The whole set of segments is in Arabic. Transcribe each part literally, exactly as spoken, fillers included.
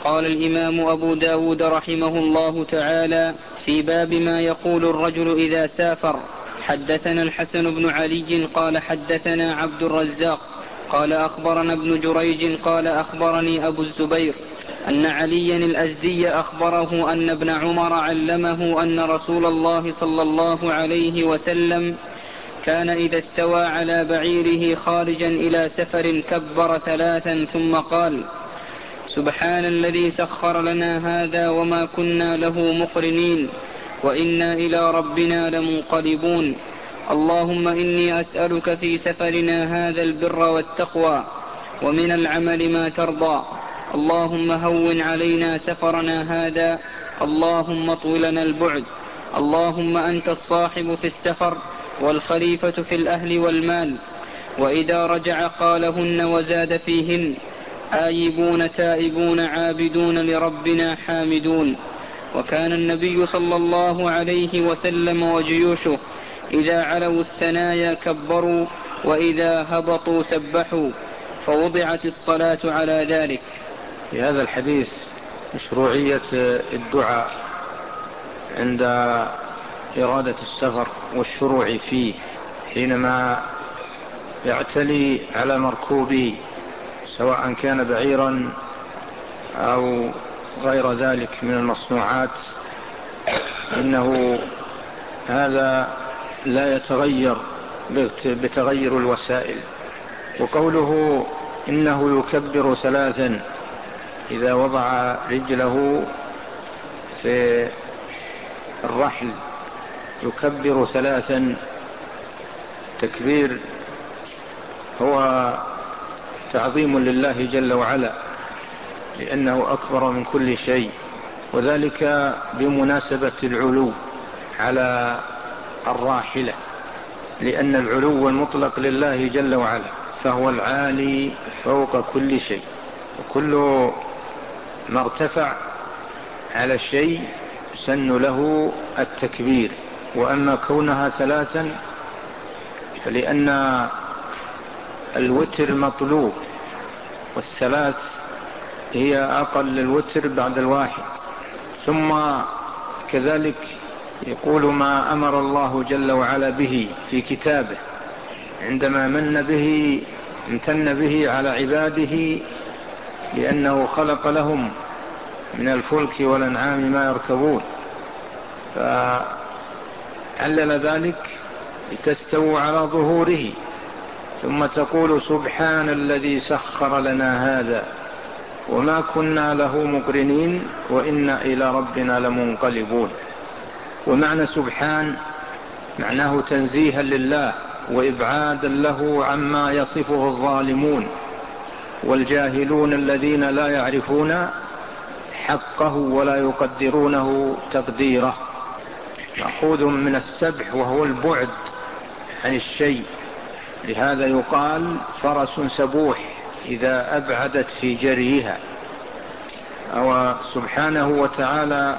قال الإمام أبو داود رحمه الله تعالى في باب ما يقول الرجل إذا سافر. حدثنا الحسن بن علي قال حدثنا عبد الرزاق قال أخبرنا ابن جريج قال أخبرني أبو الزبير أن عليا الأزدي أخبره أن ابن عمر علمه أن رسول الله صلى الله عليه وسلم كان إذا استوى على بعيره خارجا إلى سفر كبر ثلاثا ثم قال: سبحان الذي سخر لنا هذا وما كنا له مقرنين وإنا إلى ربنا لمنقلبون. اللهم إني أسألك في سفرنا هذا البر والتقوى ومن العمل ما ترضى. اللهم هون علينا سفرنا هذا. اللهم طول لنا البعد. اللهم أنت الصاحب في السفر والخليفة في الأهل والمال. وإذا رجع قالهن وزاد فيهن: آيبون تائبون عابدون لربنا حامدون. وكان النبي صلى الله عليه وسلم وجيوشه إذا علوا الثنايا كبروا وإذا هبطوا سبحوا، فوضعت الصلاة على ذلك. في هذا الحديث مشروعية الدعاء عند إرادة السفر والشروع فيه حينما يعتلي على مركوبه سواء كان بعيرا أو غير ذلك من المصنوعات، إنه هذا لا يتغير بتغير الوسائل. وقوله إنه يكبر ثلاثا إذا وضع رجله في الرحل يكبر ثلاثا، تكبير هو تعظيم لله جل وعلا لأنه أكبر من كل شيء، وذلك بمناسبة العلو على الراحلة، لأن العلو المطلق لله جل وعلا، فهو العالي فوق كل شيء، وكل ما ارتفع على الشيء سن له التكبير. وأما كونها ثلاثا فلأن الوتر مطلوب، والثلاث هي أقل الوتر بعد الواحد. ثم كذلك يقول ما أمر الله جل وعلا به في كتابه عندما من به امتن به على عباده، لأنه خلق لهم من الفلك والأنعام ما يركبون، فعلل ذلك لتستووا على ظهوره، ثم تقول سبحان الذي سخر لنا هذا وما كنا له مقرنين وإنا إلى ربنا لمنقلبون. ومعنى سبحان معناه تنزيها لله وإبعادا له عما يصفه الظالمون والجاهلون الذين لا يعرفون حقه ولا يقدرونه تقديره. مأخوذ من السبح وهو البعد عن الشيء، لهذا يقال فرس سبوح إذا أبعدت في جريها. أو سبحانه وتعالى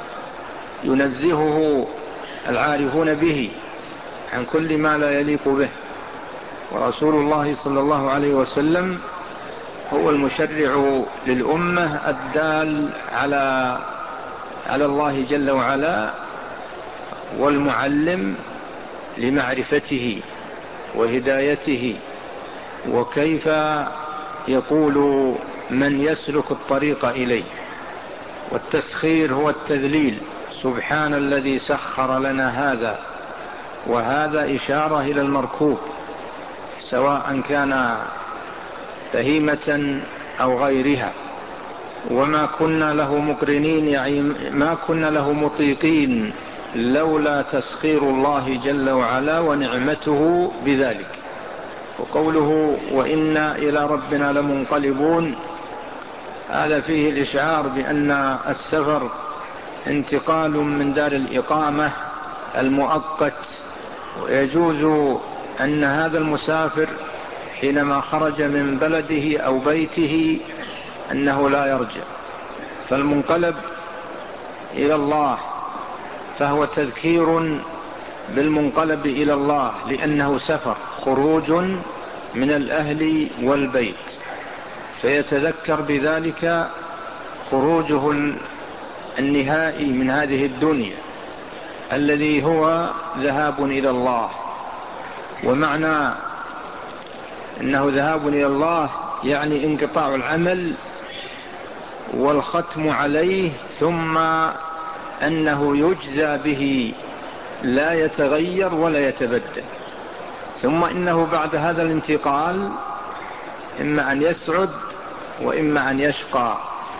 ينزهه العارفون به عن كل ما لا يليق به، ورسول الله صلى الله عليه وسلم هو المشرع للأمة الدال على على الله جل وعلا، والمعلم لمعرفته وهدايته، وكيف يقول من يسلك الطريق إليه. والتسخير هو التذليل، سبحان الذي سخر لنا هذا، وهذا إشارة إلى المركوب سواء كان بهيمة أو غيرها. وما كنا له مقرنين يعني ما كنا له مطيقين لولا تسخير الله جل وعلا ونعمته بذلك. وقوله وإنا إلى ربنا لمنقلبون، هذا فيه الإشعار بأن السفر انتقال من دار الإقامة المؤقت، ويجوز أن هذا المسافر حينما خرج من بلده أو بيته أنه لا يرجع. فالمنقلب إلى الله فهو تذكير بالمنقلب إلى الله، لأنه سفر خروج من الأهل والبيت، فيتذكر بذلك خروجه النهائي من هذه الدنيا الذي هو ذهاب إلى الله. ومعنى أنه ذهاب إلى الله يعني انقطاع العمل والختم عليه، ثم أنه يجزى به لا يتغير ولا يتبدل. ثم إنه بعد هذا الانتقال إما أن يسعد وإما أن يشقى.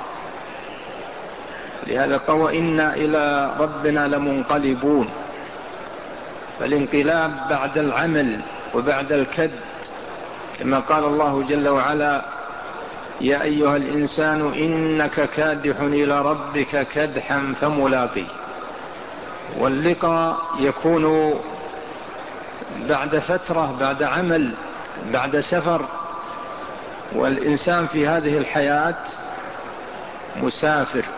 لهذا قال إنا إلى ربنا لمنقلبون. فالانقلاب بعد العمل وبعد الكد، كما قال الله جل وعلا يا أيها الإنسان إنك كادح إلى ربك كدحا فملاقيه. واللقاء يكون بعد فترة، بعد عمل، بعد سفر. والإنسان في هذه الحياة مسافر،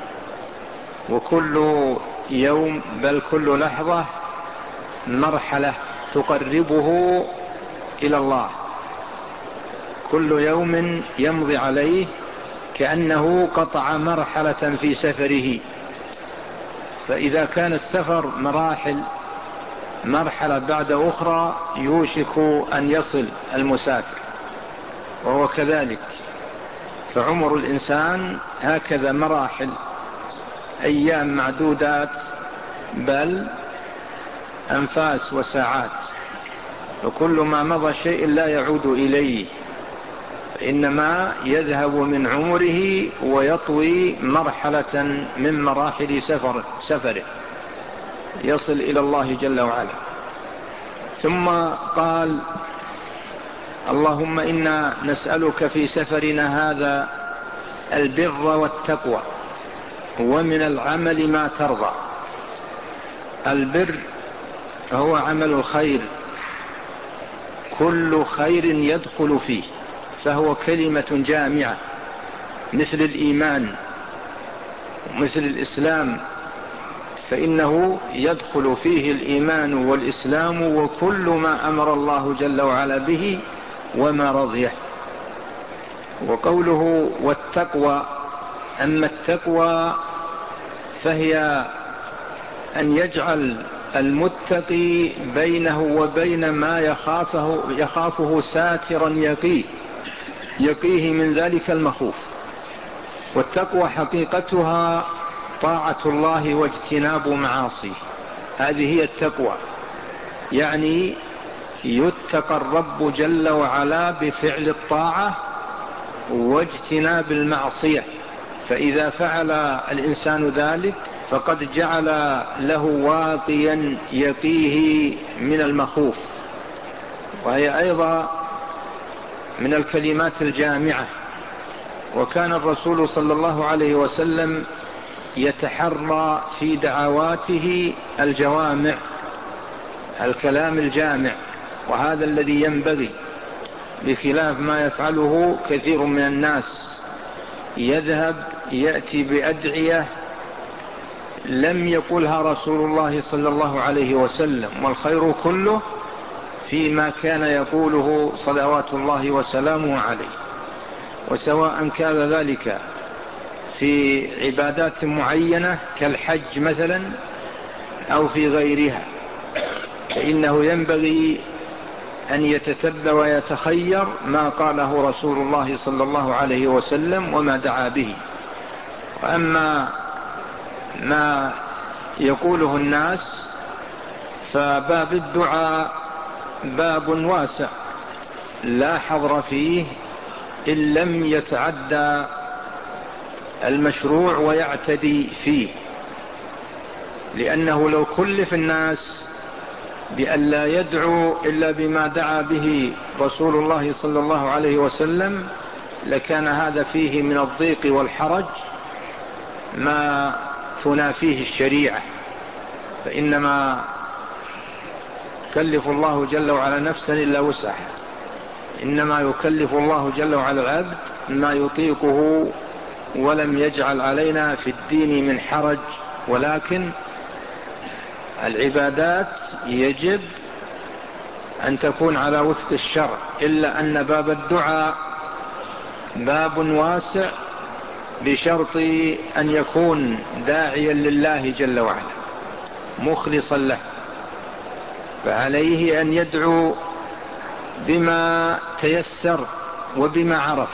وكل يوم بل كل لحظة مرحلة تقربه إلى الله. كل يوم يمضي عليه كأنه قطع مرحلة في سفره. فإذا كان السفر مراحل، مرحلة بعد أخرى يوشك أن يصل المسافر، وهو كذلك. فعمر الإنسان هكذا مراحل، أيام معدودات بل أنفاس وساعات. وكل ما مضى شيء لا يعود إليه، إنما يذهب من عمره ويطوي مرحلة من مراحل سفر سفره يصل إلى الله جل وعلا. ثم قال اللهم إنا نسألك في سفرنا هذا البر والتقوى ومن العمل ما ترضى. البر هو عمل الخير، كل خير يدخل فيه، فهو كلمة جامعة مثل الإيمان ومثل الإسلام، فإنه يدخل فيه الإيمان والإسلام وكل ما أمر الله جل وعلا به وما رضيه. وقوله والتقوى، أما التقوى فهي أن يجعل المتقي بينه وبين ما يخافه, يخافه ساترا يقيه يقيه من ذلك المخوف. والتقوى حقيقتها طاعة الله واجتناب معاصيه، هذه هي التقوى. يعني يتقى الرب جل وعلا بفعل الطاعة واجتناب المعصية. فإذا فعل الإنسان ذلك فقد جعل له واقيا يقيه من المخوف. وهي أيضا من الكلمات الجامعة. وكان الرسول صلى الله عليه وسلم يتحرى في دعواته الجوامع، الكلام الجامع، وهذا الذي ينبغي، بخلاف ما يفعله كثير من الناس. يذهب يأتي بأدعية لم يقلها رسول الله صلى الله عليه وسلم، والخير كله فيما كان يقوله صلوات الله وسلامه عليه. وسواء كان ذلك في عبادات معينة كالحج مثلا أو في غيرها، فإنه ينبغي أن يتتبع ويتخير ما قاله رسول الله صلى الله عليه وسلم وما دعا به. وأما ما يقوله الناس فباب الدعاء باب واسع لا حظر فيه إن لم يتعدى المشروع ويعتدي فيه. لأنه لو كلف الناس بأن لا يدعو إلا بما دعا به رسول الله صلى الله عليه وسلم لكان هذا فيه من الضيق والحرج ما تنافيه الشريعة. فإنما يكلف الله جل وعلا نفسا إلا وسعها، إنما يكلف الله جل وعلا العبد ما يطيقه، ولم يجعل علينا في الدين من حرج. ولكن العبادات يجب أن تكون على وفق الشرع، إلا أن باب الدعاء باب واسع بشرط أن يكون داعيا لله جل وعلا مخلصا له، فعليه أن يدعو بما تيسر وبما عرف،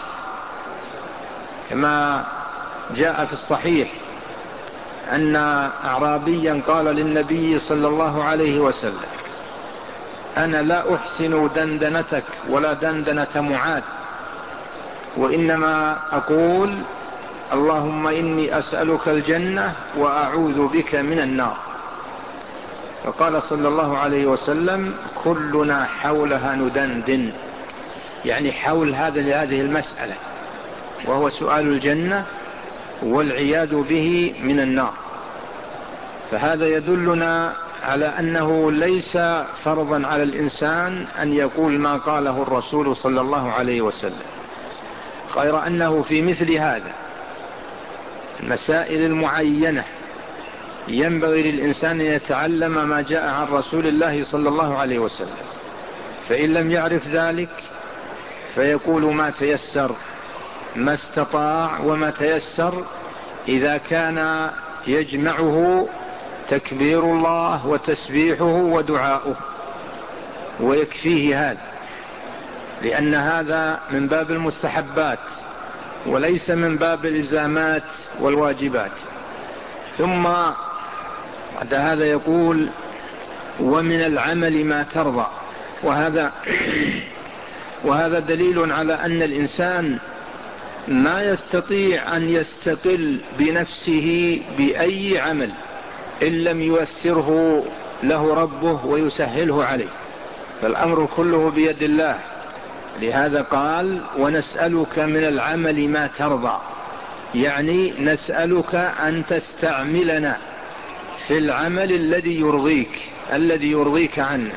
كما جاء في الصحيح أن أعرابيا قال للنبي صلى الله عليه وسلم: أنا لا أحسن دندنتك ولا دندنة معاذ، وإنما أقول اللهم إني أسألك الجنة وأعوذ بك من النار. فقال صلى الله عليه وسلم: كلنا حولها ندندن، يعني حول هذا لهذه المسألة، وهو سؤال الجنة والعياذ به من النار. فهذا يدلنا على أنه ليس فرضا على الإنسان أن يقول ما قاله الرسول صلى الله عليه وسلم، غير أنه في مثل هذا المسائل المعينة ينبغي للإنسان أن يتعلم ما جاء عن رسول الله صلى الله عليه وسلم، فإن لم يعرف ذلك فيقول ما تيسر ما استطاع وما تيسر، إذا كان يجمعه تكبير الله وتسبيحه ودعاؤه ويكفيه هذا، لأن هذا من باب المستحبات وليس من باب الإلزامات والواجبات. ثم بعد هذا يقول: ومن العمل ما ترضى. وهذا وهذا دليل على أن الإنسان ما يستطيع أن يستقل بنفسه بأي عمل إن لم ييسره له ربه ويسهله عليه، فالأمر كله بيد الله. لهذا قال: ونسألك من العمل ما ترضى، يعني نسألك أن تستعملنا في العمل الذي يرضيك الذي يرضيك عنا.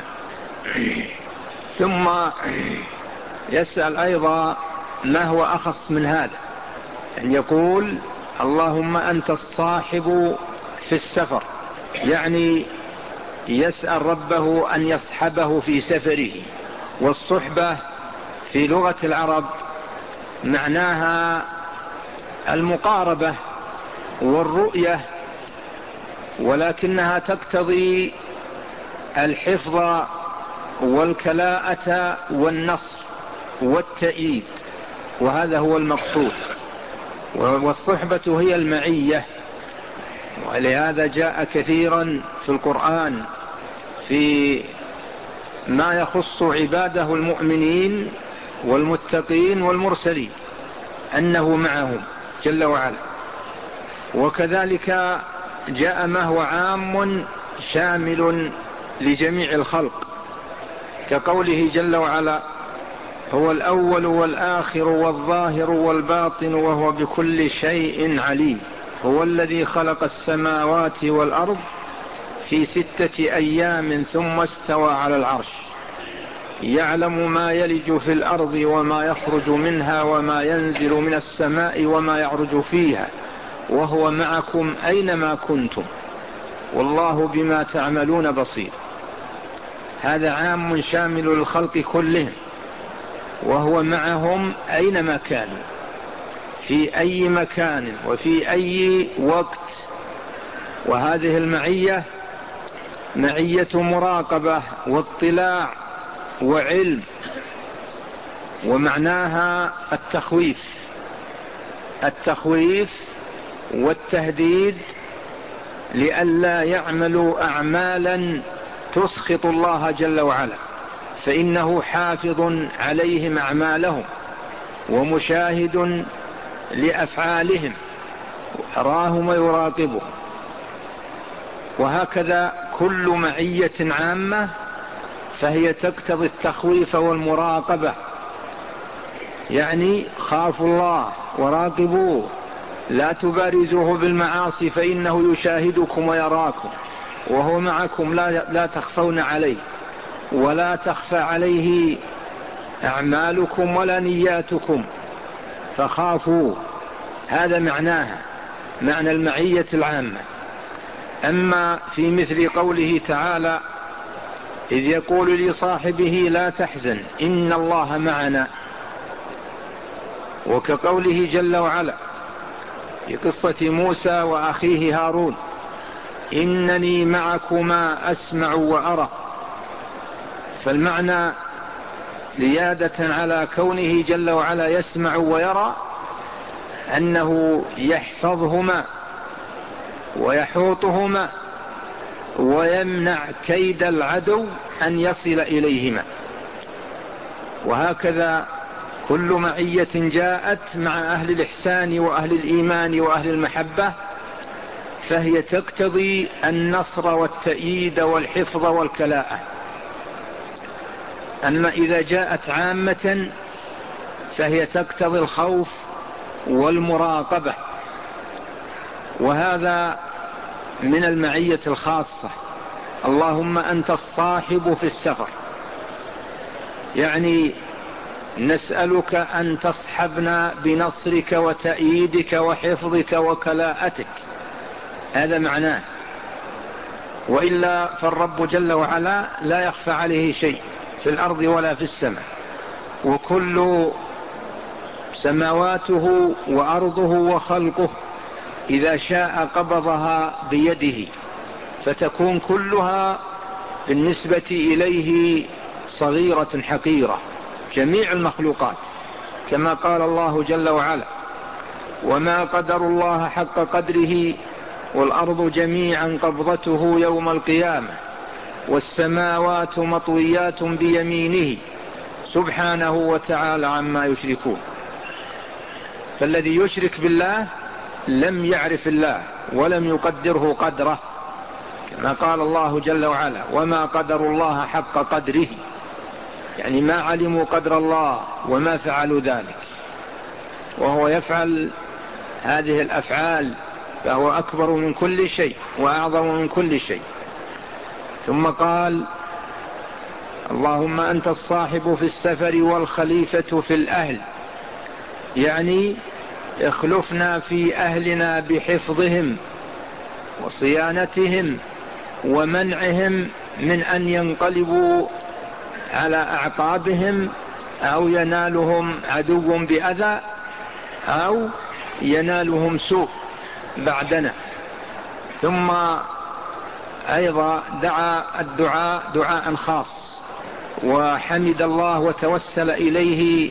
ثم يسأل أيضا ما هو أخص من هذا، أن يقول: اللهم أنت الصاحب في السفر، يعني يسأل ربه أن يصحبه في سفره. والصحبة في لغة العرب معناها المقاربة والرؤية، ولكنها تقتضي الحفظ والكلاءة والنصر والتأييد، وهذا هو المقصود. والصحبة هي المعية، ولهذا جاء كثيرا في القرآن في ما يخص عباده المؤمنين والمتقين والمرسلين أنه معهم جل وعلا. وكذلك جاء ما هو عام شامل لجميع الخلق، كقوله جل وعلا: هو الأول والآخر والظاهر والباطن وهو بكل شيء عليم، هو الذي خلق السماوات والأرض في ستة أيام ثم استوى على العرش، يعلم ما يلج في الأرض وما يخرج منها وما ينزل من السماء وما يعرج فيها، وهو معكم أينما كنتم والله بما تعملون بصير. هذا عام شامل للخلق كلهم، وهو معهم أينما كانوا في أي مكان وفي أي وقت. وهذه المعية معية مراقبة واطلاع وعلم، ومعناها التخويف التخويف والتهديد لئلا يعملوا أعمالا تسخط الله جل وعلا، فإنه حافظ عليهم أعمالهم ومشاهد لأفعالهم، يراهم ويراقبهم. وهكذا كل معية عامة فهي تقتضي التخويف والمراقبة، يعني خافوا الله وراقبوه، لا تبارزوه بالمعاصي فإنه يشاهدكم ويراكم وهو معكم، لا, لا تخفون عليه ولا تخفى عليه أعمالكم ولا نياتكم، فخافوا. هذا معناها معنى المعية العامة. أما في مثل قوله تعالى: إذ يقول لصاحبه لا تحزن إن الله معنا، وكقوله جل وعلا: في قصة موسى وأخيه هارون: إنني معكما أسمع وأرى. فالمعنى زيادة على كونه جل وعلا يسمع ويرى أنه يحفظهما ويحوطهما ويمنع كيد العدو أن يصل إليهما. وهكذا كل معية جاءت مع أهل الإحسان وأهل الإيمان وأهل المحبة فهي تقتضي النصر والتأييد والحفظ والكلاءة. أما إذا جاءت عامة فهي تقتضي الخوف والمراقبة، وهذا من المعية الخاصة. اللهم أنت الصاحب في السفر، يعني نسألك أن تصحبنا بنصرك وتأييدك وحفظك وكلاءتك، هذا معناه. وإلا فالرب جل وعلا لا يخفى عليه شيء في الأرض ولا في السماء، وكل سماواته وأرضه وخلقه إذا شاء قبضها بيده فتكون كلها بالنسبة إليه صغيرة حقيرة، جميع المخلوقات، كما قال الله جل وعلا: وما قدر الله حق قدره والأرض جميعا قبضته يوم القيامة والسماوات مطويات بيمينه سبحانه وتعالى عما يشركون. فالذي يشرك بالله لم يعرف الله ولم يقدره قدره، كما قال الله جل وعلا: وما قدر الله حق قدره، يعني ما علموا قدر الله وما فعلوا ذلك، وهو يفعل هذه الأفعال فهو أكبر من كل شيء وأعظم من كل شيء. ثم قال: اللهم أنت الصاحب في السفر والخليفة في الأهل، يعني اخلفنا في أهلنا بحفظهم وصيانتهم ومنعهم من أن ينقلبوا على أعقابهم أو ينالهم عدو بأذى أو ينالهم سوء بعدنا. ثم أيضا دعا الدعاء دعاء خاص وحمد الله وتوسل إليه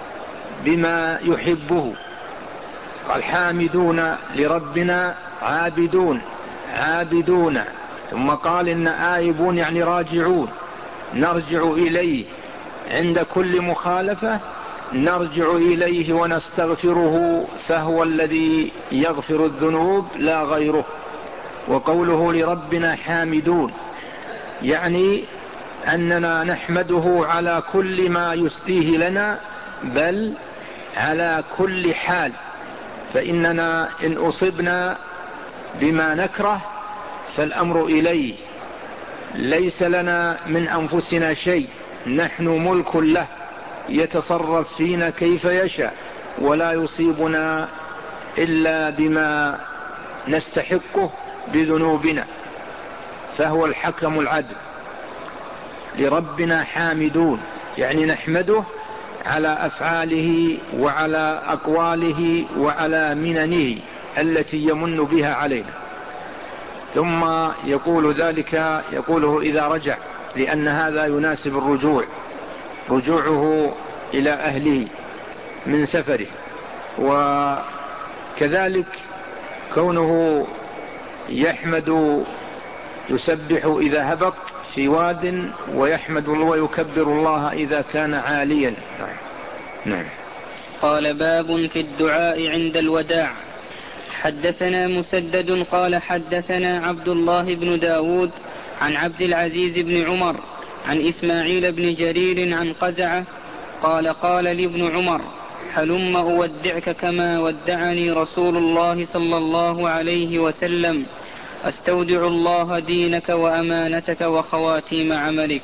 بما يحبه، قال: حامدون لربنا عابدون عابدون. ثم قال: إن آيبون يعني راجعون، نرجع إليه عند كل مخالفة، نرجع إليه ونستغفره فهو الذي يغفر الذنوب لا غيره. وقوله لربنا حامدون يعني أننا نحمده على كل ما يسديه لنا، بل على كل حال. فإننا إن أصبنا بما نكره فالأمر إليه، ليس لنا من أنفسنا شيء، نحن ملك له يتصرف فينا كيف يشاء، ولا يصيبنا إلا بما نستحقه بذنوبنا، فهو الحكم العدل. لربنا حامدون يعني نحمده على أفعاله وعلى أقواله وعلى مننه التي يمن بها علينا. ثم يقول ذلك يقوله إذا رجع، لأن هذا يناسب الرجوع، رجوعه إلى أهله من سفره. وكذلك كونه يحمد يسبح إذا هبط في واد، ويحمد الله ويكبر الله إذا كان عاليا. نعم. قال: باب في الدعاء عند الوداع. حدثنا مسدد قال حدثنا عبد الله بن داود عن عبد العزيز بن عمر عن إسماعيل بن جرير عن قزعة قال: قال لابن عمر: هلم أودعك كما ودعني رسول الله صلى الله عليه وسلم، أستودع الله دينك وأمانتك وخواتيم عملك.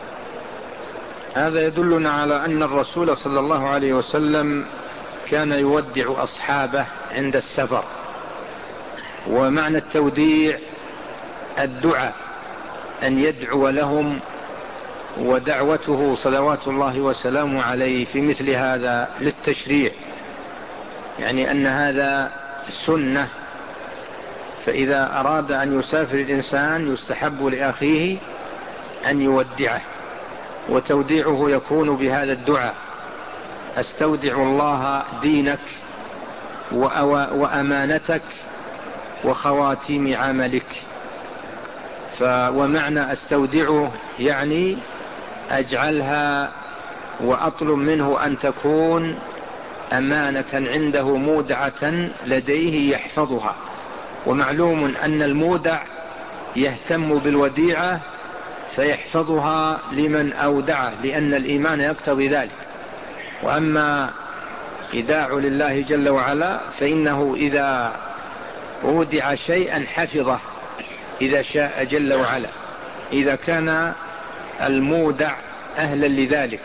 هذا يدلنا على أن الرسول صلى الله عليه وسلم كان يودع أصحابه عند السفر. ومعنى التوديع الدعاء، أن يدعو لهم، ودعوته صلوات الله وسلامه عليه في مثل هذا للتشريع، يعني أن هذا سنة. فإذا أراد أن يسافر الإنسان يستحب لأخيه أن يودعه، وتوديعه يكون بهذا الدعاء: أستودع الله دينك وأمانتك وخواتيم عملك. ومعنى أستودعه يعني أجعلها وأطلب منه أن تكون أمانة عنده مودعة لديه يحفظها. ومعلوم أن المودع يهتم بالوديعة فيحفظها لمن أودعه، لأن الإيمان يقتضي ذلك. وأما إيداع لله جل وعلا فإنه إذا أودع شيئا حفظه إذا شاء جل وعلا، إذا كان المودع أهلا لذلك.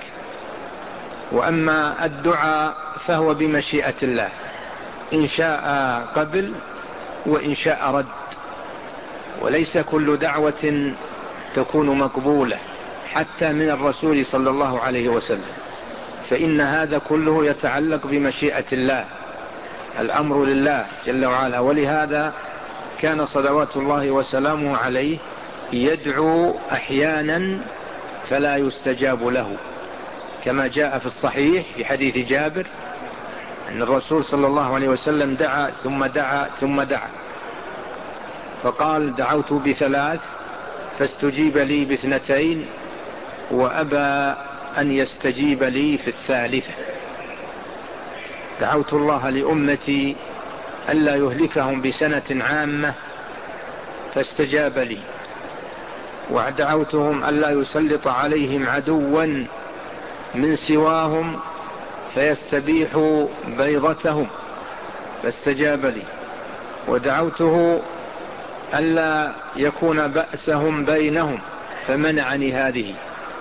وأما الدعاء فهو بمشيئة الله، إن شاء قبل وإن شاء رد، وليس كل دعوة تكون مقبولة حتى من الرسول صلى الله عليه وسلم، فإن هذا كله يتعلق بمشيئة الله، الأمر لله جل وعلا. ولهذا كان صلوات الله وسلامه عليه يدعو أحيانا فلا يستجاب له، كما جاء في الصحيح في حديث جابر أن الرسول صلى الله عليه وسلم دعا ثم دعا ثم دعا، فقال: دعوت بثلاث فاستجيب لي باثنتين وأبى أن يستجيب لي في الثالثة. دعوت الله لأمتي ألا يهلكهم بسنة عامة فاستجاب لي، ودعوتهم ألا يسلط عليهم عدوا من سواهم فيستبيحوا بيضتهم فاستجاب لي، ودعوته ألا يكون بأسهم بينهم فمنعني هذه،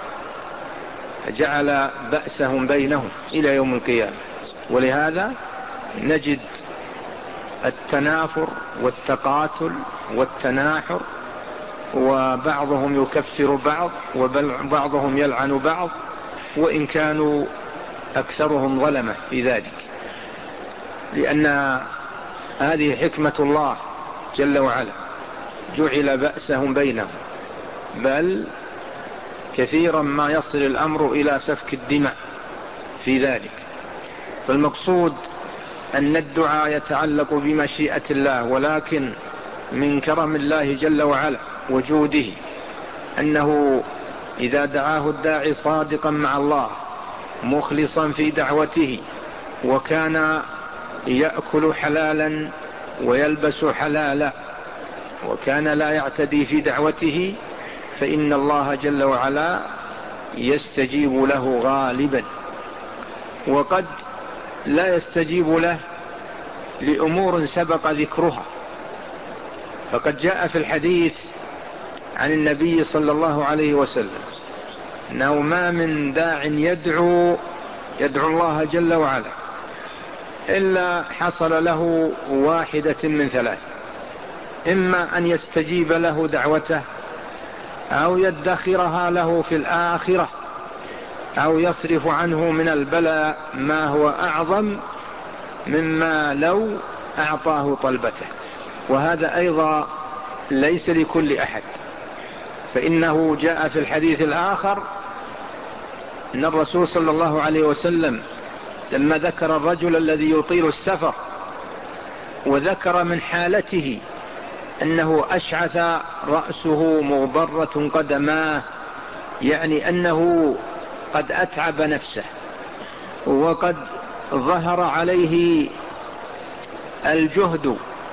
جعل بأسهم بينهم إلى يوم القيامة. ولهذا نجد التنافر والتقاتل والتناحر، وبعضهم يكفر بعض وبعضهم يلعن بعض، وإن كانوا أكثرهم ظلمة في ذلك، لأن هذه حكمة الله جل وعلا، جعل بأسهم بينهم، بل كثيرا ما يصل الأمر إلى سفك الدماء في ذلك. فالمقصود أن الدعاء يتعلق بمشيئة الله، ولكن من كرم الله جل وعلا وجوده أنه إذا دعاه الداعي صادقا مع الله مخلصا في دعوته، وكان يأكل حلالا ويلبس حلالا، وكان لا يعتدي في دعوته، فإن الله جل وعلا يستجيب له غالبا. وقد لا يستجيب له لأمور سبق ذكرها، فقد جاء في الحديث عن النبي صلى الله عليه وسلم أنه ما من داع يدعو يدعو الله جل وعلا إلا حصل له واحدة من ثلاث: إما أن يستجيب له دعوته، أو يدخرها له في الآخرة، أو يصرف عنه من البلاء ما هو أعظم مما لو أعطاه طلبته. وهذا أيضا ليس لكل أحد، فإنه جاء في الحديث الآخر أن الرسول صلى الله عليه وسلم لما ذكر الرجل الذي يطيل السفر، وذكر من حالته أنه أشعث رأسه مغبرة قدماه، يعني أنه قد أتعب نفسه وقد ظهر عليه الجهد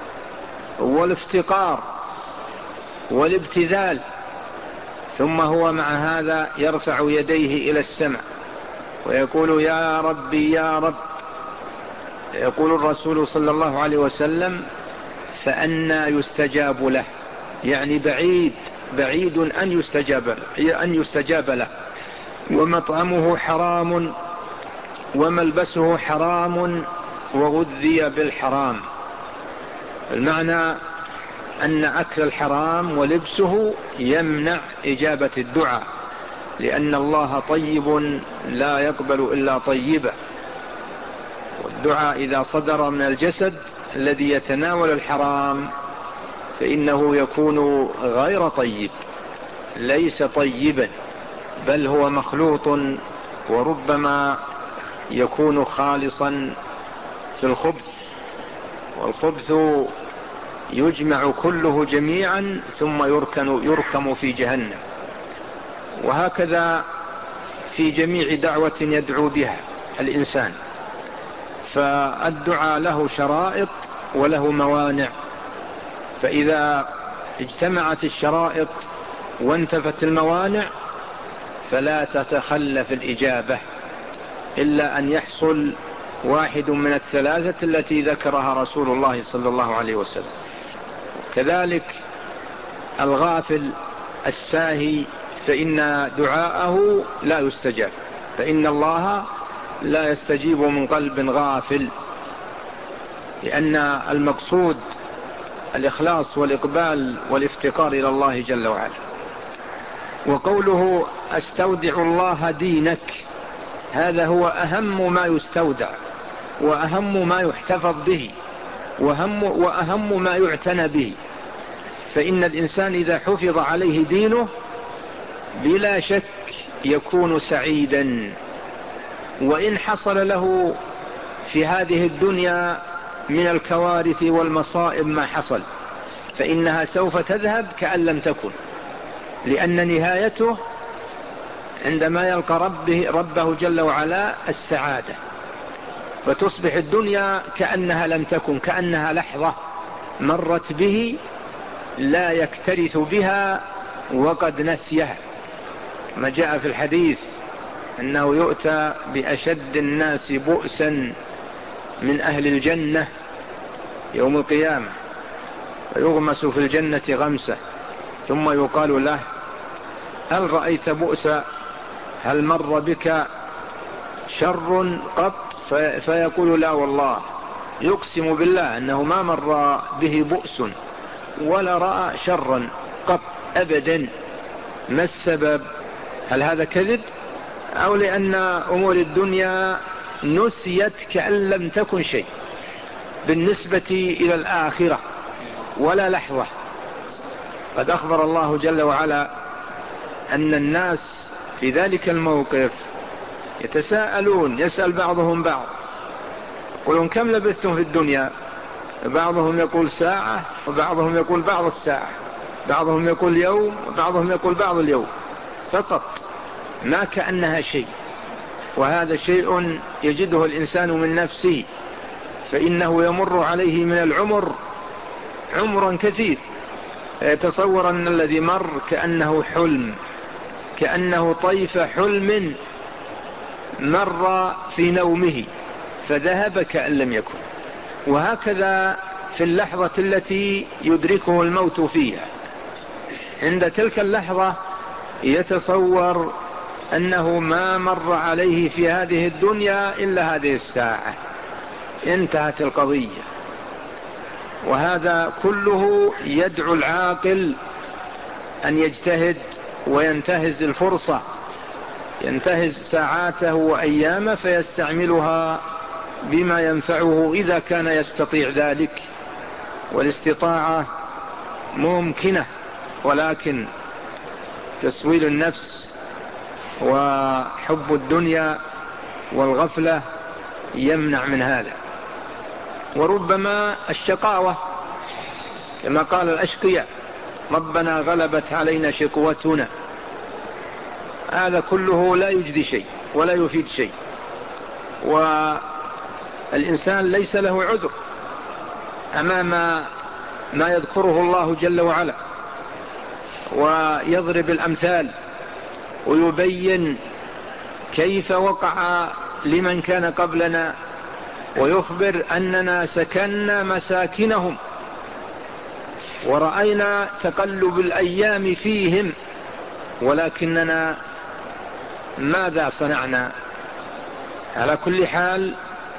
والافتقار والابتذال، ثم هو مع هذا يرفع يديه إلى السماء ويقول: يا ربي يا رب. يقول الرسول صلى الله عليه وسلم: فأنى يستجاب له، يعني بعيد بعيد أن يستجاب, أن يستجاب له. ومطعمه حرام وملبسه حرام وغذي بالحرام. المعنى أن أكل الحرام ولبسه يمنع إجابة الدعاء، لأن الله طيب لا يقبل إلا طيبا، والدعاء إذا صدر من الجسد الذي يتناول الحرام فإنه يكون غير طيب، ليس طيبا، بل هو مخلوط، وربما يكون خالصا في الخبث، والخبث يجمع كله جميعا ثم يركن يركم في جهنم. وهكذا في جميع دعوة يدعو بها الإنسان، فالدعاء له شرائط وله موانع، فإذا اجتمعت الشرائط وانتفت الموانع فلا تتخلف الإجابة إلا أن يحصل واحد من الثلاثة التي ذكرها رسول الله صلى الله عليه وسلم. كذلك الغافل الساهي فإن دعاءه لا يستجاب، فإن الله لا يستجيب من قلب غافل، لأن المقصود الإخلاص والإقبال والافتقار إلى الله جل وعلا. وقوله استودع الله دينك، هذا هو أهم ما يستودع وأهم ما يحتفظ به وأهم, وأهم ما يعتنى به. فإن الإنسان إذا حفظ عليه دينه بلا شك يكون سعيدا، وإن حصل له في هذه الدنيا من الكوارث والمصائب ما حصل فإنها سوف تذهب كأن لم تكن، لأن نهايته عندما يلقى ربه, ربه جل وعلا السعادة، فتصبح الدنيا كأنها لم تكن، كأنها لحظة مرت به لا يكترث بها وقد نسيها. ما جاء في الحديث أنه يؤتى بأشد الناس بؤسا من أهل الجنة يوم القيامة، فيغمس في الجنة غمسة ثم يقال له هل رأيت بؤسا؟ هل مر بك شر قط؟ فيقول لا والله، يقسم بالله أنه ما مر به بؤس ولا رأى شرا قط أبدا. ما السبب؟ هل هذا كذب أو لأن أمور الدنيا نسيت كأن لم تكن شيء بالنسبة إلى الآخرة ولا لحظة؟ قد أخبر الله جل وعلا أن الناس في ذلك الموقف يتساءلون، يسأل بعضهم بعض يقولون كم لبثتم في الدنيا؟ بعضهم يقول ساعة وبعضهم يقول بعض الساعة، بعضهم يقول يوم وبعضهم يقول بعض اليوم فقط، ما كأنها شيء. وهذا شيء يجده الإنسان من نفسه، فإنه يمر عليه من العمر عمرا كثير، يتصور أن الذي مر كأنه حلم، كأنه طيف حلم مر في نومه فذهب كأن لم يكن. وهكذا في اللحظة التي يدركه الموت فيها، عند تلك اللحظة يتصور أنه ما مر عليه في هذه الدنيا إلا هذه الساعة، انتهت القضية. وهذا كله يدعو العاقل أن يجتهد وينتهز الفرصة، ينتهز ساعاته وأيامه فيستعملها بما ينفعه إذا كان يستطيع ذلك، والاستطاعة ممكنة، ولكن تسويل النفس وحب الدنيا والغفلة يمنع من هذا. وربما الشقاوة كما قال الأشقياء ربنا غلبت علينا شقوتنا، هذا كله لا يجدي شيء ولا يفيد شيء، والإنسان ليس له عذر أمام ما يذكره الله جل وعلا، ويضرب الأمثال ويبين كيف وقع لمن كان قبلنا، ويخبر أننا سكننا مساكنهم ورأينا تقلب الأيام فيهم، ولكننا ماذا صنعنا؟ على كل حال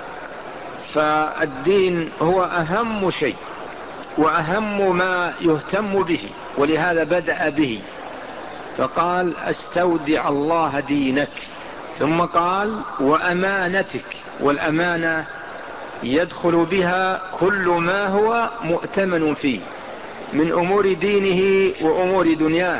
فالدين هو أهم شيء وأهم ما يهتم به، ولهذا بدأ به فقال استودع الله دينك، ثم قال وأمانتك. والأمانة يدخل بها كل ما هو مؤتمن فيه من أمور دينه وأمور دنياه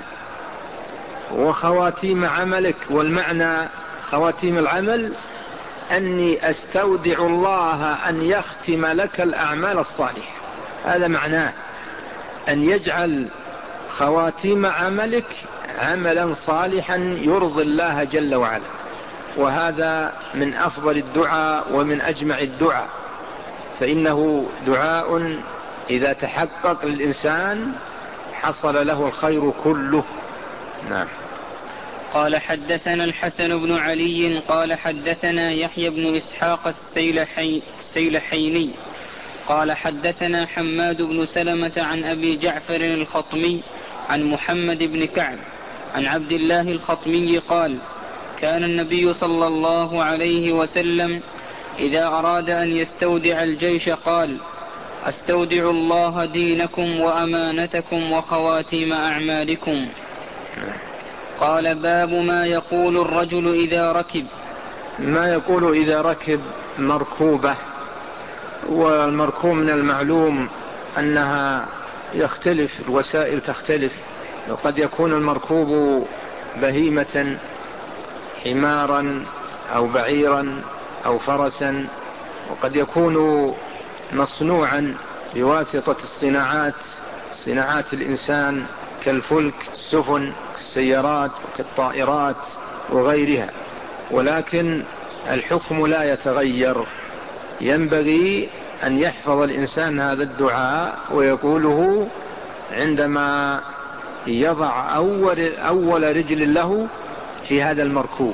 وخواتيم عملك. والمعنى خواتيم العمل أني أستودع الله أن يختم لك الأعمال الصالحة، هذا معناه أن يجعل خواتيم عملك عملا صالحا يرضي الله جل وعلا. وهذا من أفضل الدعاء ومن أجمع الدعاء، فإنه دعاء إذا تحقق للإنسان حصل له الخير كله. نعم. قال حدثنا الحسن بن علي قال حدثنا يحيى بن إسحاق السيلحي السيلحيني قال حدثنا حماد بن سلمة عن أبي جعفر الخطمي عن محمد بن كعب عن عبد الله الخطمي قال كان النبي صلى الله عليه وسلم إذا أراد أن يستودع الجيش قال أستودع الله دينكم وأمانتكم وخواتيم أعمالكم. قال باب ما يقول الرجل إذا ركب. ما يقول إذا ركب مركوبة، والمركوب من المعلوم أنها يختلف، الوسائل تختلف، وقد يكون المركوب بهيمة حمارا أو بعيرا أو فرسا، وقد يكون مصنوعا بواسطة الصناعات صناعات الإنسان كالفلك السفن السيارات وكالطائرات وغيرها، ولكن الحكم لا يتغير. ينبغي أن يحفظ الإنسان هذا الدعاء ويقوله عندما يضع أول, أول رجل له في هذا المركوب،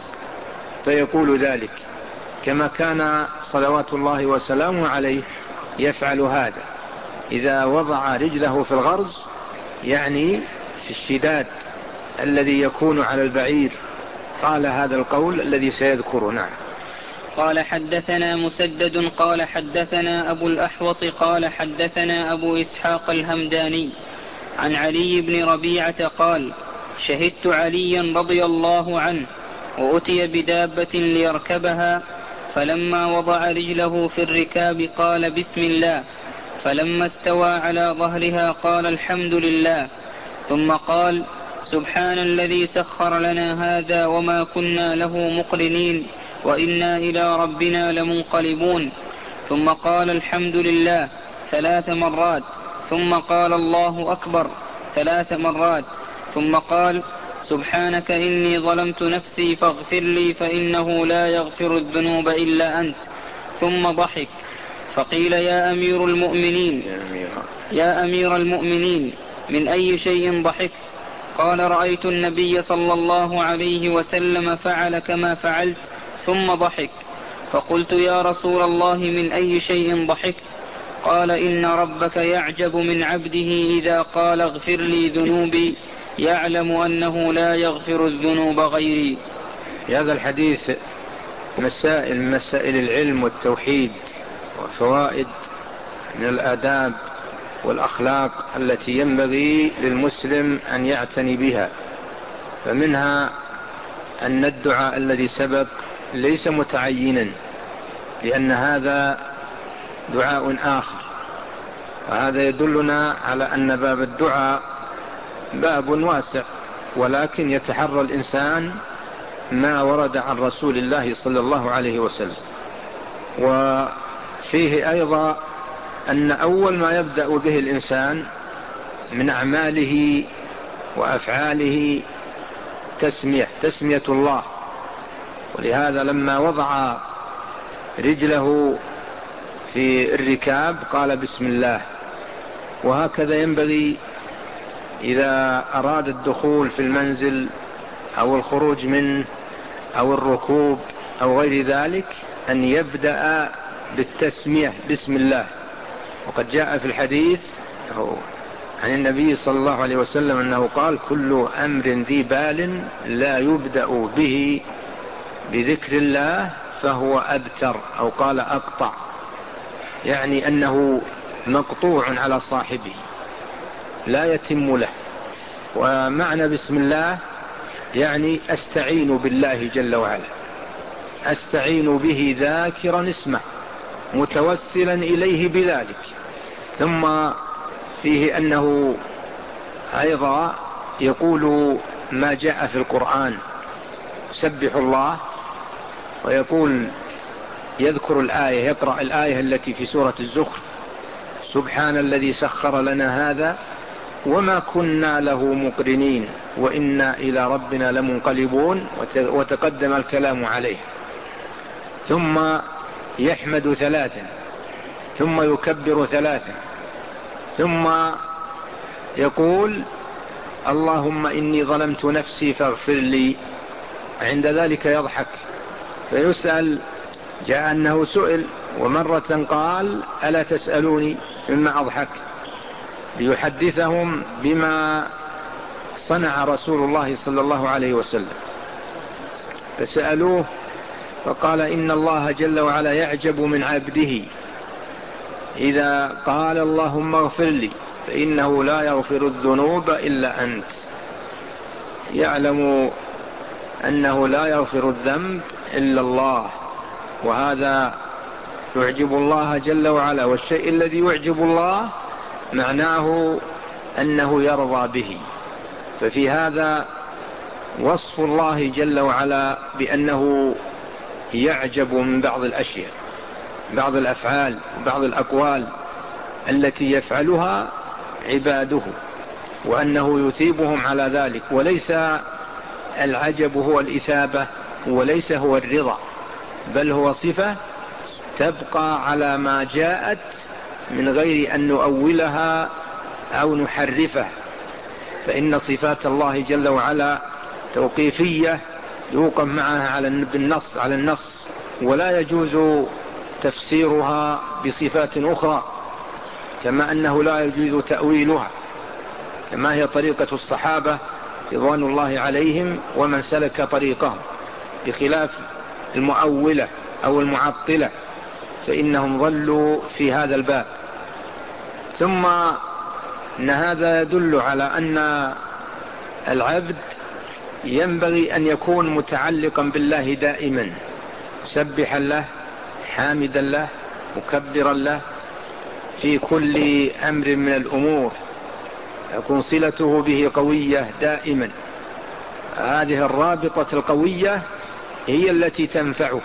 فيقول ذلك كما كان صلوات الله وسلامه عليه يفعل هذا إذا وضع رجله في الغرز، يعني في الشداد الذي يكون على البعير، قال هذا القول الذي سيذكره. نعم. قال حدثنا مسدد قال حدثنا أبو الأحوص قال حدثنا أبو إسحاق الهمداني عن علي بن ربيعة قال شهدت عليا رضي الله عنه وأتي بدابة ليركبها، فلما وضع رجله في الركاب قال بسم الله، فلما استوى على ظهرها قال الحمد لله، ثم قال سبحان الذي سخر لنا هذا وما كنا له مقرنين وإنا إلى ربنا لمنقلبون، ثم قال الحمد لله ثلاث مرات، ثم قال الله أكبر ثلاث مرات، ثم قال سبحانك إني ظلمت نفسي فاغفر لي فإنه لا يغفر الذنوب إلا أنت، ثم ضحك. فقيل يا أمير المؤمنين يا أمير المؤمنين من أي شيء ضحكت؟ قال رأيت النبي صلى الله عليه وسلم فعل كما فعلت ثم ضحك. فقلت يا رسول الله من أي شيء ضحكت؟ قال إن ربك يعجب من عبده إذا قال اغفر لي ذنوبي يعلم أنه لا يغفر الذنوب غيري. هذا الحديث مسائل مسائل العلم والتوحيد وفوائد من الآداب والأخلاق التي ينبغي للمسلم أن يعتني بها. فمنها أن الدعاء الذي سبق ليس متعينا، لأن هذا دعاء آخر، وهذا يدلنا على أن باب الدعاء باب واسع، ولكن يتحرى الإنسان ما ورد عن رسول الله صلى الله عليه وسلم. وفيه أيضا أن أول ما يبدأ به الإنسان من أعماله وأفعاله تسمية تسمية الله، ولهذا لما وضع رجله في الركاب قال بسم الله. وهكذا ينبغي إذا أراد الدخول في المنزل أو الخروج منه أو الركوب أو غير ذلك أن يبدأ بالتسمية بسم الله. وقد جاء في الحديث عن النبي صلى الله عليه وسلم أنه قال كل أمر ذي بال لا يبدأ به بذكر الله فهو أبتر، أو قال أقطع، يعني أنه مقطوع على صاحبه لا يتم له. ومعنى بسم الله يعني أستعين بالله جل وعلا، أستعين به ذاكرا اسمه متوسلا إليه بذلك. ثم فيه أنه أيضا يقول ما جاء في القرآن سبح الله، ويقول يذكر الآية، يقرأ الآية التي في سورة الزخرف: سبحان الذي سخر لنا هذا وما كنا له مقرنين وإنا إلى ربنا لمنقلبون، وتقدم الكلام عليه. ثم يحمد ثلاثا، ثم يكبر ثلاثا، ثم يقول اللهم إني ظلمت نفسي فاغفر لي. عند ذلك يضحك فيسأل، جاء أنه سئل ومرة قال ألا تسألوني مما أضحك، ليحدثهم بما صنع رسول الله صلى الله عليه وسلم. فسألوه فقال إن الله جل وعلا يعجب من عبده إذا قال اللهم اغفر لي فإنه لا يغفر الذنوب إلا أنت. يعلم أنه لا يغفر الذنب إلا الله، وهذا يعجب الله جل وعلا. والشيء الذي يعجب الله معناه أنه يرضى به. ففي هذا وصف الله جل وعلا بأنه يعجب من بعض الأشياء، بعض الأفعال، بعض الأقوال التي يفعلها عباده، وأنه يثيبهم على ذلك. وليس العجب هو الإثابة، وليس هو الرضا، بل هو صفة تبقى على ما جاءت من غير أن نؤولها أو نحرفه. فإن صفات الله جل وعلا توقيفية يوقف معها على بالنص على النص، ولا يجوز تفسيرها بصفات أخرى، كما أنه لا يجوز تأويلها، كما هي طريقة الصحابة رضوان الله عليهم ومن سلك طريقهم، بخلاف المؤولة أو المعطلة فإنهم ظلوا في هذا الباب. ثم إن هذا يدل على أن العبد ينبغي أن يكون متعلقا بالله دائما، مسبحا له، حامدا له، مكبرا له في كل أمر من الأمور، يكون صلته به قوية دائما. هذه الرابطة القوية هي التي تنفعه،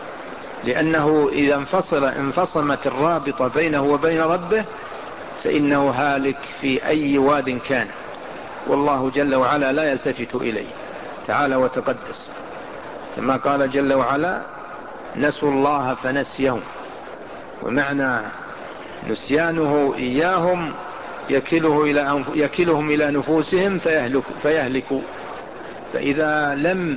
لأنه إذا انفصل انفصمت الرابطة بينه وبين ربه فإنه هالك في أي واد كان، والله جل وعلا لا يلتفت إليه تعالى وتقدس، كما قال جل وعلا نسوا الله فنسيهم. ومعنى نسيانه إياهم يكله إلى أنف... يكلهم إلى نفوسهم فيهلك... فيهلكوا. فإذا لم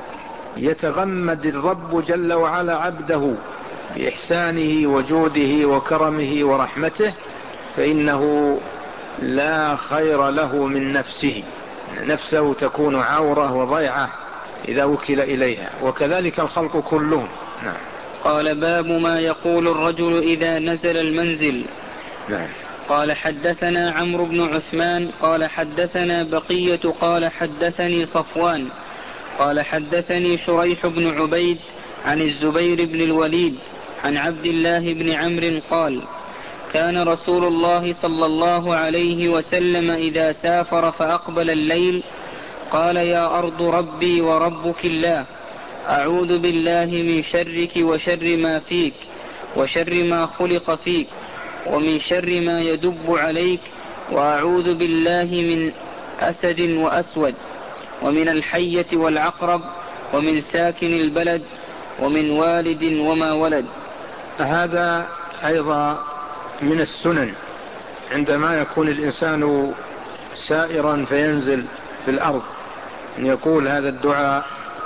يتغمد الرب جل وعلا عبده بإحسانه وجوده وكرمه ورحمته فإنه لا خير له من نفسه، نفسه تكون عورة وضيعة إذا وكل إليها، وكذلك الخلق كلهم. نعم. قال باب ما يقول الرجل إذا نزل المنزل. نعم. قال حدثنا عمرو بن عثمان قال حدثنا بقية قال حدثني صفوان قال حدثني شريح بن عبيد عن الزبير بن الوليد عن عبد الله بن عمرو قال كان رسول الله صلى الله عليه وسلم إذا سافر فأقبل الليل قال يا أرض ربي وربك الله، أعوذ بالله من شرك وشر ما فيك وشر ما خلق فيك ومن شر ما يدب عليك، وأعوذ بالله من أسد وأسود ومن الحية والعقرب ومن ساكن البلد ومن والد وما ولد. هذا أيضا من السنن عندما يكون الإنسان سائرا فينزل في الأرض أن يقول هذا الدعاء.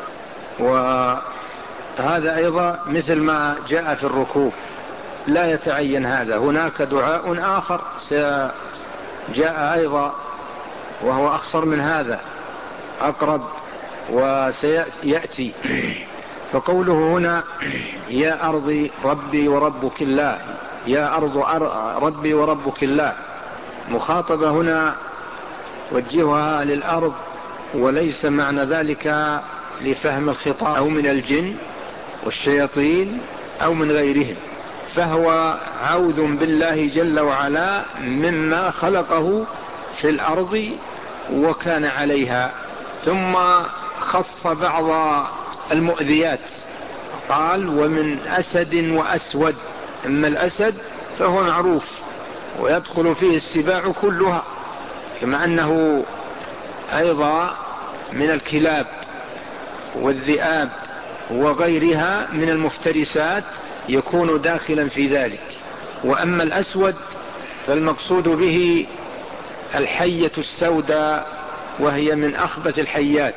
وهذا أيضا مثل ما جاء في الركوب، لا يتعين هذا، هناك دعاء آخر سيجاء أيضا وهو أخصر من هذا، أقرب وسيأتي. فقوله هنا يا أرضي ربي وربك الله، يا أرض ربي وربك الله، مخاطبة هنا وجهها للأرض، وليس معنى ذلك لفهم الخطاب أو من الجن والشياطين أو من غيرهم، فهو عوذ بالله جل وعلا مما خلقه في الأرض وكان عليها. ثم خص بعض المؤذيات، قال ومن أسد وأسود. أما الأسد فهو معروف ويدخل فيه السباع كلها، كما أنه أيضا من الكلاب والذئاب وغيرها من المفترسات يكون داخلا في ذلك. وأما الأسود فالمقصود به الحية السوداء، وهي من أخبث الحيات.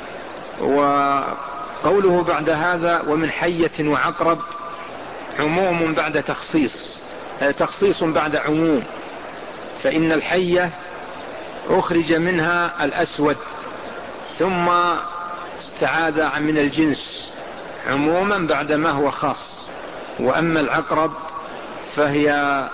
وقوله بعد هذا ومن حية وعقرب عموم بعد تخصيص، تخصيص بعد عموم، فإن الحية أخرج منها الأسود ثم استعاذ من الجنس عموما بعد ما هو خاص. وأما العقرب فهي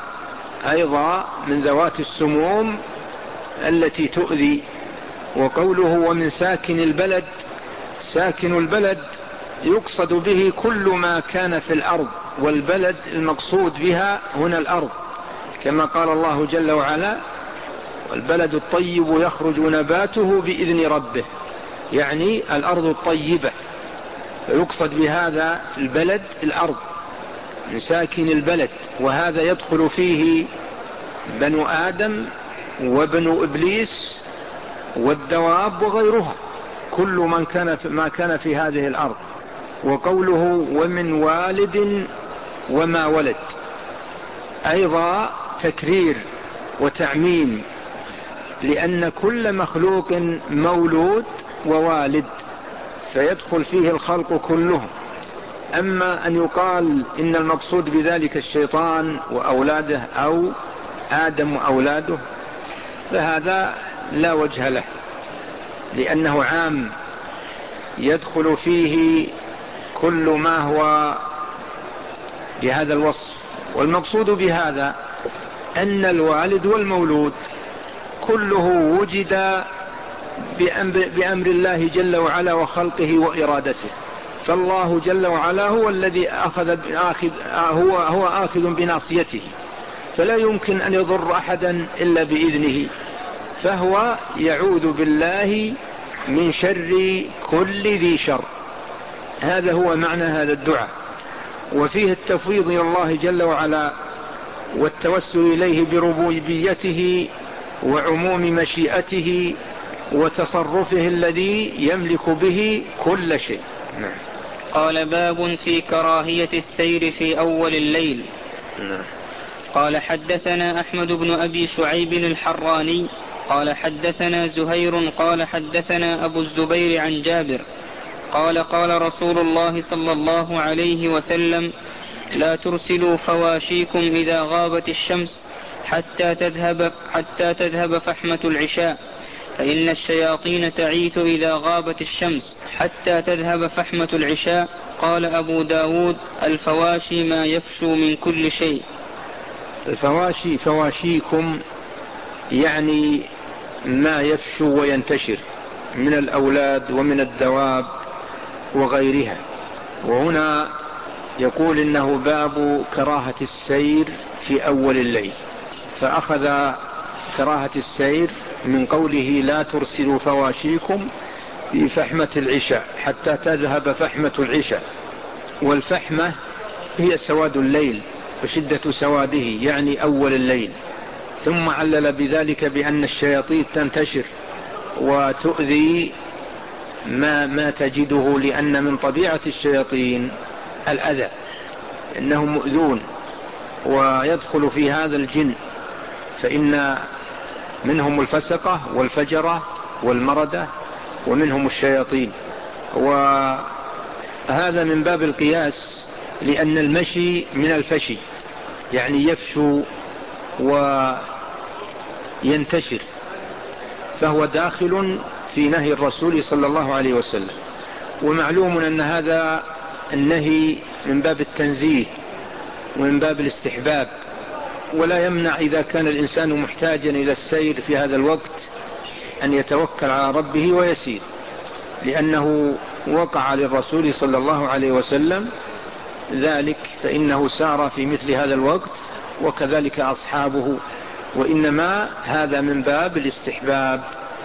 أيضا من ذوات السموم التي تؤذي. وقوله ومن ساكن البلد، ساكن البلد يقصد به كل ما كان في الأرض، والبلد المقصود بها هنا الأرض، كما قال الله جل وعلا والبلد الطيب يخرج نباته بإذن ربه، يعني الأرض الطيبة، يقصد بهذا البلد الأرض، من ساكن البلد. وهذا يدخل فيه بنو آدم وبنو إبليس والدواب وغيرها، كل من كان في ما كان في هذه الأرض. وقوله ومن والد وما ولد أيضا تكرير وتعميم، لأن كل مخلوق مولود ووالد، فيدخل فيه الخلق كلهم. أما أن يقال إن المقصود بذلك الشيطان وأولاده أو آدم وأولاده فهذا لا وجه له، لأنه عام يدخل فيه كل ما هو بهذا الوصف. والمقصود بهذا أن الوالد والمولود كله وجد بأمر الله جل وعلا وخلقه وإرادته، فالله جل وعلا هو الذي أخذ هو, هو آخذ بناصيته، فلا يمكن أن يضر أحدا إلا بإذنه، فهو يعوذ بالله من شر كل ذي شر. هذا هو معنى هذا الدعاء، وفيه التفويض إلى الله جل وعلا والتوسل إليه بربوبيته وعموم مشيئته وتصرفه الذي يملك به كل شيء. نعم. قال باب في كراهية السير في أول الليل. نعم. قال حدثنا أحمد بن أبي شعيب الحراني قال حدثنا زهير قال حدثنا أبو الزبير عن جابر قال قال رسول الله صلى الله عليه وسلم لا ترسلوا فواشيكم إذا غابت الشمس حتى تذهب, حتى تذهب فحمة العشاء، فإن الشياطين تعيث إذا غابت الشمس حتى تذهب فحمة العشاء. قال أبو داود الفواشي ما يفشو من كل شيء. الفواشي فواشيكم يعني ما يفشو وينتشر من الأولاد ومن الدواب وغيرها. وهنا يقول إنه باب كراهة السير في أول الليل، فأخذ كراهة السير من قوله لا ترسلوا فواشيكم في فحمة العشاء حتى تذهب فحمة العشاء. والفحمة هي سواد الليل وشدة سواده، يعني أول الليل. ثم علل بذلك بأن الشياطين تنتشر وتؤذي ما, ما تجده، لأن من طبيعة الشياطين الأذى، إنهم مؤذون ويدخل في هذا الجن، فإن منهم الفسقة والفجرة والمردة ومنهم الشياطين. وهذا من باب القياس، لأن المشي من الفشي يعني يفشو وينتشر، فهو داخل في نهي الرسول صلى الله عليه وسلم. ومعلوم أن هذا النهي من باب التنزيه ومن باب الاستحباب، ولا يمنع إذا كان الإنسان محتاجا إلى السير في هذا الوقت أن يتوكل على ربه ويسير، لأنه وقع للرسول صلى الله عليه وسلم ذلك فإنه سار في مثل هذا الوقت وكذلك أصحابه، وإنما هذا من باب الاستحباب.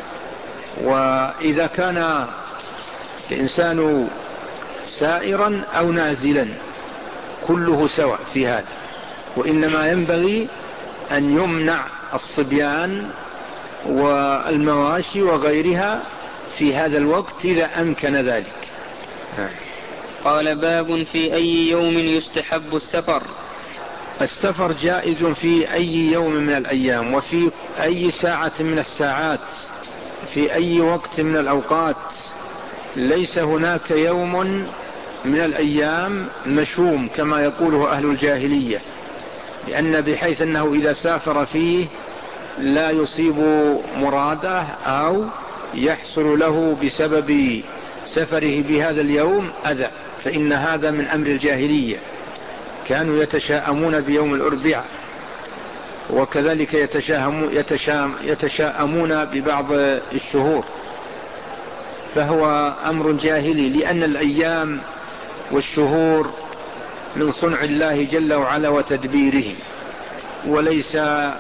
وإذا كان الإنسان سائرا أو نازلا كله سواء في هذا، وإنما ينبغي أن يمنع الصبيان والمواشي وغيرها في هذا الوقت إذا أمكن ذلك. قال باب في أي يوم يستحب السفر. السفر جائز في أي يوم من الأيام وفي أي ساعة من الساعات في أي وقت من الأوقات، ليس هناك يوم من الأيام مشوم كما يقوله أهل الجاهلية، لأن بحيث أنه إذا سافر فيه لا يصيب مراده أو يحصل له بسبب سفره بهذا اليوم أذى، فإن هذا من أمر الجاهلية. كانوا يتشاءمون بيوم الأربعاء، وكذلك يتشاءمون ببعض الشهور، فهو أمر جاهلي، لأن الأيام والشهور من صنع الله جل وعلا وتدبيره، وليس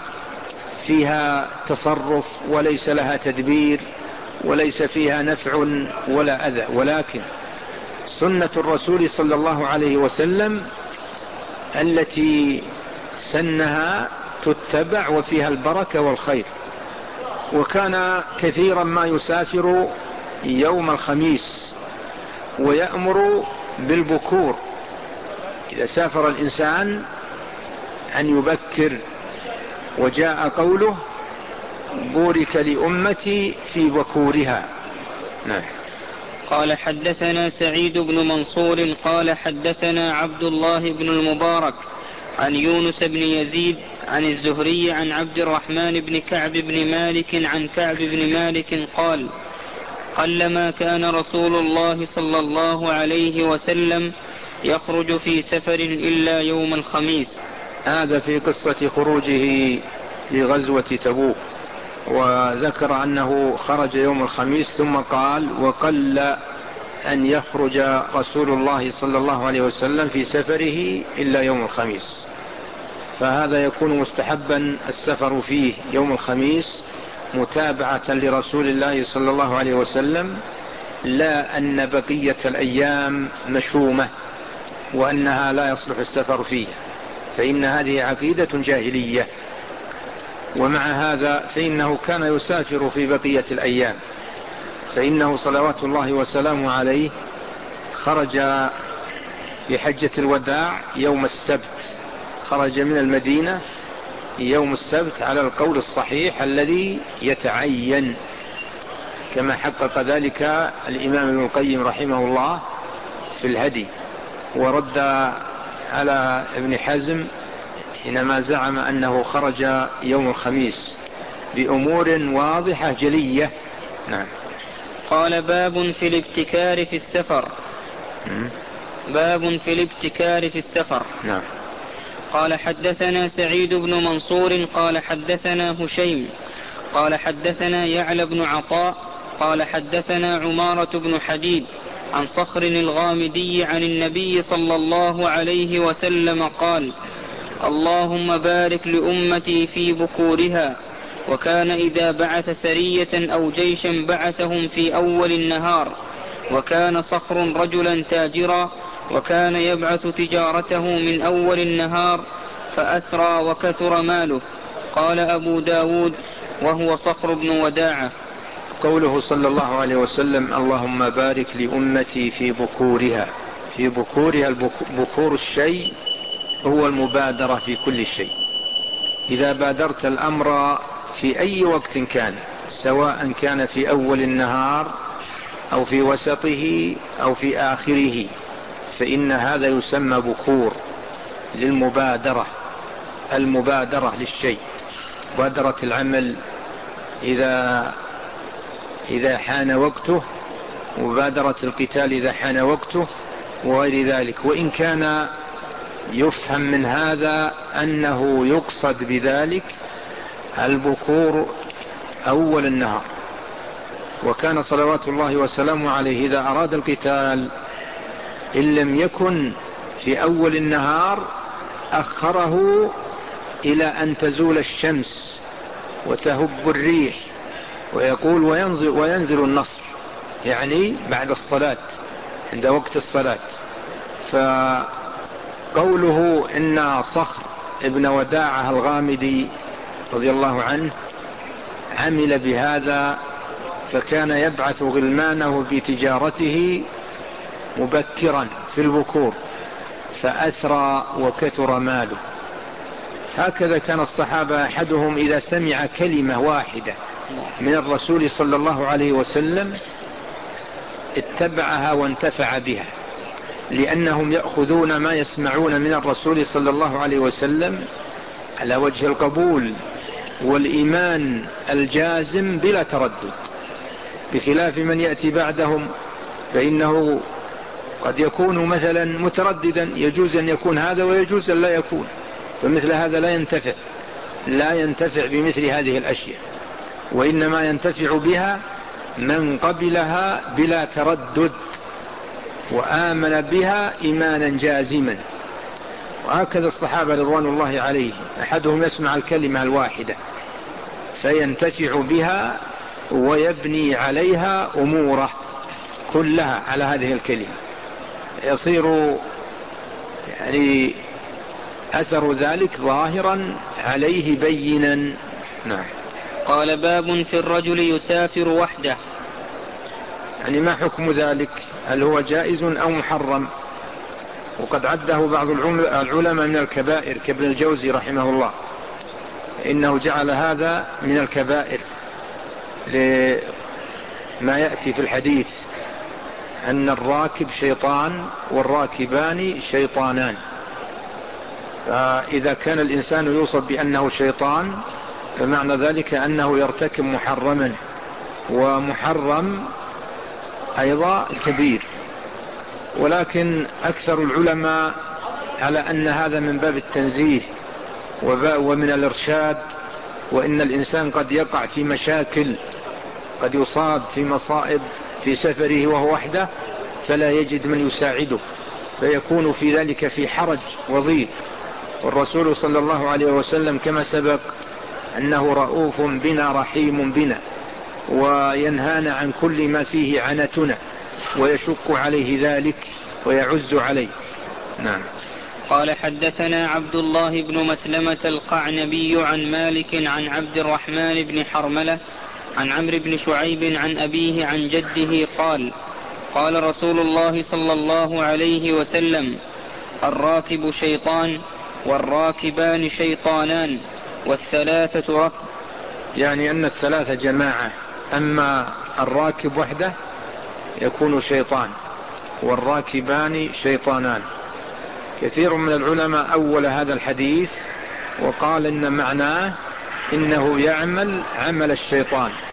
فيها تصرف وليس لها تدبير وليس فيها نفع ولا أذى، ولكن سنة الرسول صلى الله عليه وسلم التي سنها تتبع وفيها البركة والخير. وكان كثيرا ما يسافر يوم الخميس ويأمر بالبكور، إذا سافر الإنسان أن يبكر، وجاء قوله بورك لأمتي في بكورها. نعم. قال حدثنا سعيد بن منصور قال حدثنا عبد الله بن المبارك عن يونس بن يزيد عن الزهري عن عبد الرحمن بن كعب بن مالك عن كعب بن مالك قال قلما كان رسول الله صلى الله عليه وسلم يخرج في سفر إلا يوم الخميس. هذا في قصة خروجه لغزوة تبوك، وذكر أنه خرج يوم الخميس ثم قال وقل أن يخرج رسول الله صلى الله عليه وسلم في سفره إلا يوم الخميس، فهذا يكون مستحبا السفر فيه يوم الخميس متابعة لرسول الله صلى الله عليه وسلم، لا أن بقية الأيام مشومة وأنها لا يصلح السفر فيه، فإن هذه عقيدة جاهلية. ومع هذا فإنه كان يسافر في بقية الأيام، فإنه صلوات الله وسلامه عليه خرج في حجة الوداع يوم السبت، خرج من المدينة يوم السبت على القول الصحيح الذي يتعين، كما حقق ذلك الإمام ابن القيم رحمه الله في الهدي، ورد على ابن حزم حينما زعم أنه خرج يوم الخميس بأمور واضحة جلية. نعم. قال باب في الابتكار في السفر. باب في الابتكار في السفر. نعم. قال حدثنا سعيد بن منصور قال حدثنا هشيم قال حدثنا يعلى بن عطاء قال حدثنا عمارة بن حديد عن صخر الغامدي عن النبي صلى الله عليه وسلم قال اللهم بارك لأمتي في بكورها. وكان إذا بعث سرية أو جيشا بعثهم في أول النهار. وكان صخر رجلا تاجرا، وكان يبعث تجارته من أول النهار فأثرى وكثر ماله. قال أبو داود وهو صخر بن وداعة. قوله صلى الله عليه وسلم اللهم بارك لأمتي في بكورها، في بكورها، بكور الشيء هو المبادرة في كل شيء. إذا بادرت الأمر في أي وقت كان، سواء كان في أول النهار أو في وسطه أو في آخره، فإن هذا يسمى بكور للمبادرة، المبادرة للشيء، مبادرة العمل إذا إذا حان وقته، مبادرة القتال إذا حان وقته، وغير ذلك. وإن كان يفهم من هذا أنه يقصد بذلك البكور أول النهار. وكان صلوات الله وسلامه عليه إذا أراد القتال إن لم يكن في أول النهار أخره إلى أن تزول الشمس وتهب الريح، ويقول وينزل, وينزل النصر، يعني بعد الصلاة عند وقت الصلاة. فقوله إن صخر ابن وداعة الغامدي رضي الله عنه عمل بهذا، فكان يبعث غلمانه بتجارته مبكرا في البكور فأثرى وكثر ماله. هكذا كان الصحابة، أحدهم إذا سمع كلمة واحدة من الرسول صلى الله عليه وسلم اتبعها وانتفع بها، لأنهم يأخذون ما يسمعون من الرسول صلى الله عليه وسلم على وجه القبول والإيمان الجازم بلا تردد، بخلاف من يأتي بعدهم فإنه قد يكون مثلا مترددا، يجوز أن يكون هذا ويجوز أن لا يكون، فمثل هذا لا ينتفع لا ينتفع بمثل هذه الأشياء، وإنما ينتفع بها من قبلها بلا تردد وآمن بها إيمانا جازما. وهكذا الصحابة رضوان الله عليه، أحدهم يسمع الكلمة الواحدة فينتفع بها ويبني عليها أموره كلها على هذه الكلمة، يصير يعني أثر ذلك ظاهرا عليه بينا. نعم. قال باب في الرجل يسافر وحده، يعني ما حكم ذلك؟ هل هو جائز أو محرم؟ وقد عده بعض العلماء من الكبائر كابن الجوزي رحمه الله، إنه جعل هذا من الكبائر لما يأتي في الحديث أن الراكب شيطان والراكبان شيطانان، فإذا كان الإنسان يوصف بأنه شيطان فمعنى ذلك أنه يرتكب محرما، ومحرم أيضا كبير. ولكن أكثر العلماء على أن هذا من باب التنزيه ومن الإرشاد، وإن الإنسان قد يقع في مشاكل، قد يصاب في مصائب في سفره وهو وحده فلا يجد من يساعده، فيكون في ذلك في حرج وضيق. والرسول صلى الله عليه وسلم كما سبق أنه رؤوف بنا رحيم بنا، وينهانا عن كل ما فيه عنتنا ويشق عليه ذلك ويعز عليه. نعم. قال حدثنا عبد الله بن مسلمة القعنبي عن مالك عن عبد الرحمن بن حرملة عن عمرو بن شعيب عن أبيه عن جده قال قال رسول الله صلى الله عليه وسلم الراكب شيطان والراكبان شيطانان والثلاثة ركب، يعني أن الثلاثة جماعة، أما الراكب وحده يكون شيطان والراكبان شيطانان. كثير من العلماء أول هذا الحديث وقال إن معناه إنه يعمل عمل الشيطان،